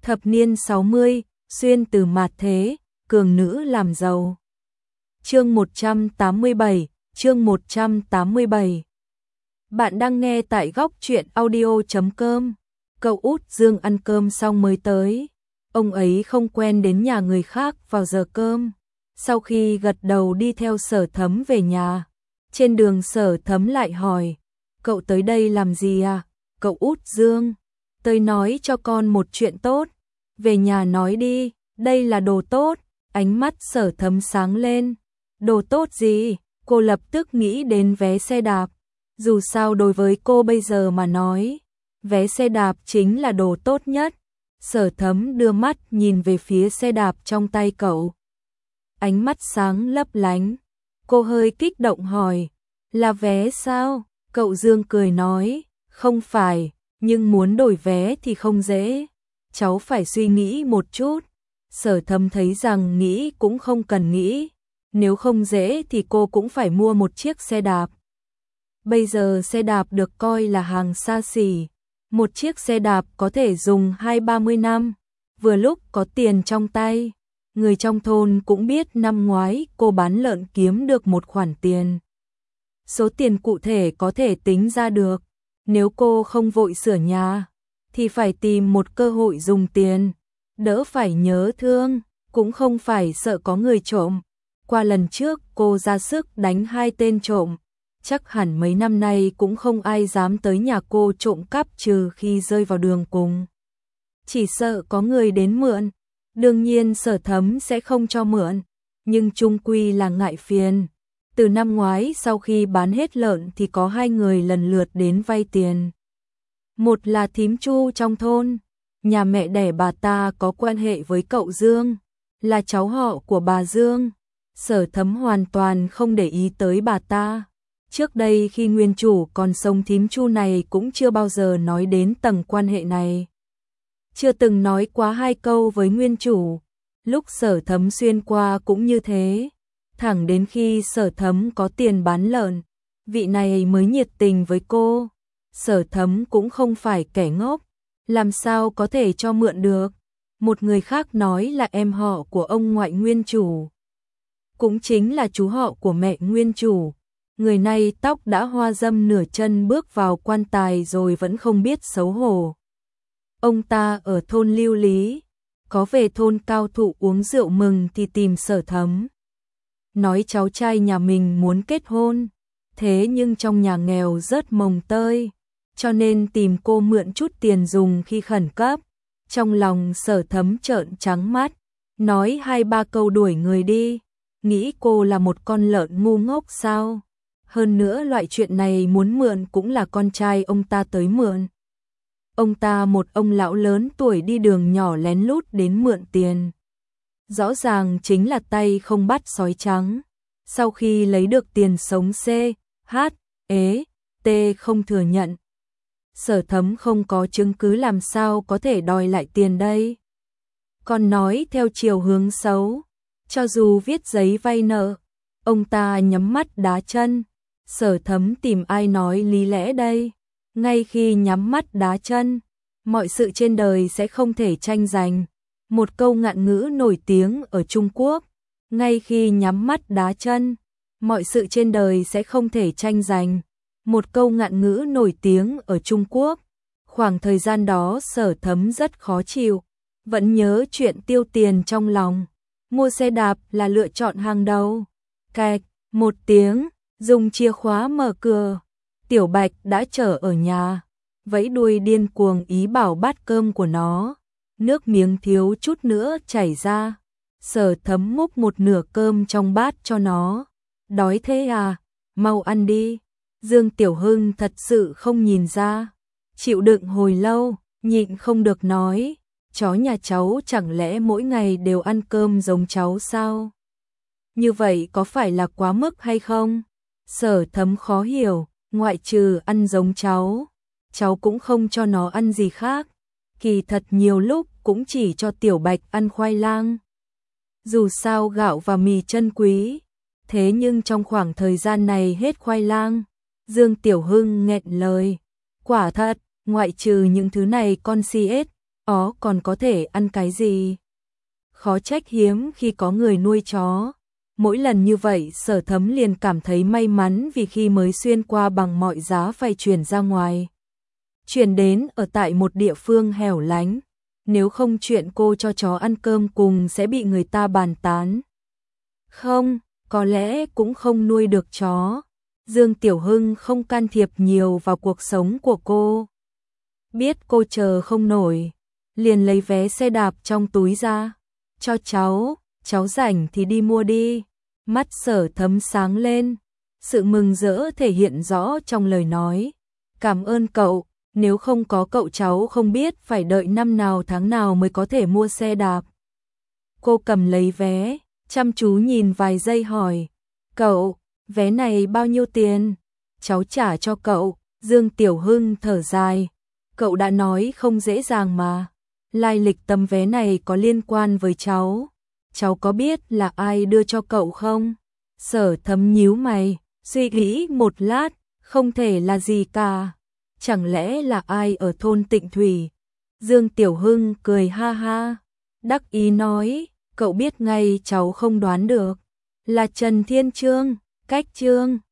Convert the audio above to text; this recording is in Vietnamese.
Thập niên 60, xuyên từ mạt thế, cường nữ làm giàu. Chương 187, chương 187. Bạn đang nghe tại góc truyện audio.com. Cậu út Dương ăn cơm xong mới tới. Ông ấy không quen đến nhà người khác vào giờ cơm. Sau khi gật đầu đi theo Sở Thấm về nhà. Trên đường Sở Thấm lại hỏi, cậu tới đây làm gì à? Cậu út Dương, tôi nói cho con một chuyện tốt. Về nhà nói đi, đây là đồ tốt. Ánh mắt Sở Thấm sáng lên. Đồ tốt gì? Cô lập tức nghĩ đến vé xe đạp. Dù sao đối với cô bây giờ mà nói, vé xe đạp chính là đồ tốt nhất. Sở Thấm đưa mắt nhìn về phía xe đạp trong tay cậu. Ánh mắt sáng lấp lánh. Cô hơi kích động hỏi, là vé sao? Cậu Dương cười nói, không phải, nhưng muốn đổi vé thì không dễ. Cháu phải suy nghĩ một chút. Sở Thấm thấy rằng nghĩ cũng không cần nghĩ. Nếu không dễ thì cô cũng phải mua một chiếc xe đạp. Bây giờ xe đạp được coi là hàng xa xỉ. Một chiếc xe đạp có thể dùng 20-30 năm. Vừa lúc có tiền trong tay. Người trong thôn cũng biết năm ngoái cô bán lợn kiếm được một khoản tiền. Số tiền cụ thể có thể tính ra được. Nếu cô không vội sửa nhà, thì phải tìm một cơ hội dùng tiền. Đỡ phải nhớ thương, cũng không phải sợ có người trộm. Qua lần trước cô ra sức đánh 2 tên trộm. Chắc hẳn mấy năm nay cũng không ai dám tới nhà cô trộm cắp trừ khi rơi vào đường cùng. Chỉ sợ có người đến mượn. Đương nhiên Sở Thấm sẽ không cho mượn, nhưng chung quy là ngại phiền. Từ năm ngoái sau khi bán hết lợn thì có 2 người lần lượt đến vay tiền. Một là thím Chu trong thôn, nhà mẹ đẻ bà ta có quan hệ với cậu Dương, là cháu họ của bà Dương. Sở Thấm hoàn toàn không để ý tới bà ta. Trước đây khi nguyên chủ còn sống thím Chu này cũng chưa bao giờ nói đến tầng quan hệ này. Chưa từng nói quá 2 câu với nguyên chủ. Lúc Sở Thấm xuyên qua cũng như thế. Thẳng đến khi Sở Thấm có tiền bán lợn, vị này mới nhiệt tình với cô. Sở Thấm cũng không phải kẻ ngốc, làm sao có thể cho mượn được. Một người khác nói là em họ của ông ngoại nguyên chủ, cũng chính là chú họ của mẹ nguyên chủ. Người này tóc đã hoa râm nửa chân bước vào quan tài rồi vẫn không biết xấu hổ. Ông ta ở thôn Lưu Lý, có về thôn Cao Thụ uống rượu mừng thì tìm Sở Thấm. Nói cháu trai nhà mình muốn kết hôn, thế nhưng trong nhà nghèo rất mồng tơi, cho nên tìm cô mượn chút tiền dùng khi khẩn cấp. Trong lòng Sở Thấm trợn trắng mắt, nói 2-3 câu đuổi người đi. Nghĩ cô là một con lợn ngu ngốc sao? Hơn nữa loại chuyện này muốn mượn cũng là con trai ông ta tới mượn. Ông ta một ông lão lớn tuổi đi đường nhỏ lén lút đến mượn tiền. Rõ ràng chính là tay không bắt sói trắng. Sau khi lấy được tiền sống C, H, E, T không thừa nhận. Sở Thấm không có chứng cứ làm sao có thể đòi lại tiền đây. Còn nói theo chiều hướng xấu. Cho dù viết giấy vay nợ, ông ta nhắm mắt đá chân. Sở Thấm tìm ai nói lý lẽ đây. Ngay khi nhắm mắt đá chân, mọi sự trên đời sẽ không thể tranh giành. Một câu ngạn ngữ nổi tiếng ở Trung Quốc. Ngay khi nhắm mắt đá chân, mọi sự trên đời sẽ không thể tranh giành. Một câu ngạn ngữ nổi tiếng ở Trung Quốc. Khoảng thời gian đó Sở Thấm rất khó chịu. Vẫn nhớ chuyện tiêu tiền trong lòng. Mua xe đạp là lựa chọn hàng đầu. Cạch, một tiếng, dùng chìa khóa mở cửa. Tiểu Bạch đã chờ ở nhà, vẫy đuôi điên cuồng ý bảo bát cơm của nó. Nước miếng thiếu chút nữa chảy ra. Sở Thấm múc một nửa cơm trong bát cho nó. Đói thế à? Mau ăn đi. Dương Tiểu Hưng thật sự không nhìn ra. Chịu đựng hồi lâu, nhịn không được nói. Chó nhà cháu chẳng lẽ mỗi ngày đều ăn cơm giống cháu sao? Như vậy có phải là quá mức hay không? Sở Thấm khó hiểu, ngoại trừ ăn giống cháu cũng không cho nó ăn gì khác. Kỳ thật nhiều lúc cũng chỉ cho Tiểu Bạch ăn khoai lang. Dù sao gạo và mì chân quý, thế nhưng trong khoảng thời gian này hết khoai lang. Dương Tiểu Hưng nghẹn lời. Quả thật, ngoại trừ những thứ này con CS, Còn có thể ăn cái gì? Khó trách hiếm khi có người nuôi chó. Mỗi lần như vậy Sở Thấm liền cảm thấy may mắn vì khi mới xuyên qua bằng mọi giá phải chuyển ra ngoài. Chuyển đến ở tại một địa phương hẻo lánh. Nếu không chuyện cô cho chó ăn cơm cùng sẽ bị người ta bàn tán. Không, có lẽ cũng không nuôi được chó. Dương Tiểu Hưng không can thiệp nhiều vào cuộc sống của cô. Biết cô chờ không nổi, liền lấy vé xe đạp trong túi ra. Cho cháu rảnh thì đi mua đi. Mắt Sở Thấm sáng lên, sự mừng rỡ thể hiện rõ trong lời nói. Cảm ơn cậu, nếu không có cậu cháu không biết phải đợi năm nào tháng nào mới có thể mua xe đạp. Cô cầm lấy vé, chăm chú nhìn vài giây hỏi, cậu, vé này bao nhiêu tiền? Cháu trả cho cậu. Dương Tiểu Hưng thở dài, cậu đã nói không dễ dàng mà. Lai lịch tấm vé này có liên quan với cháu. Cháu có biết là ai đưa cho cậu không? Sở Thấm nhíu mày, suy nghĩ một lát, không thể là gì cả. Chẳng lẽ là ai ở thôn Tịnh Thủy? Dương Tiểu Hưng cười ha ha, đắc ý nói, cậu biết ngay cháu không đoán được. Là Trần Thiên Trương, Cách Trương.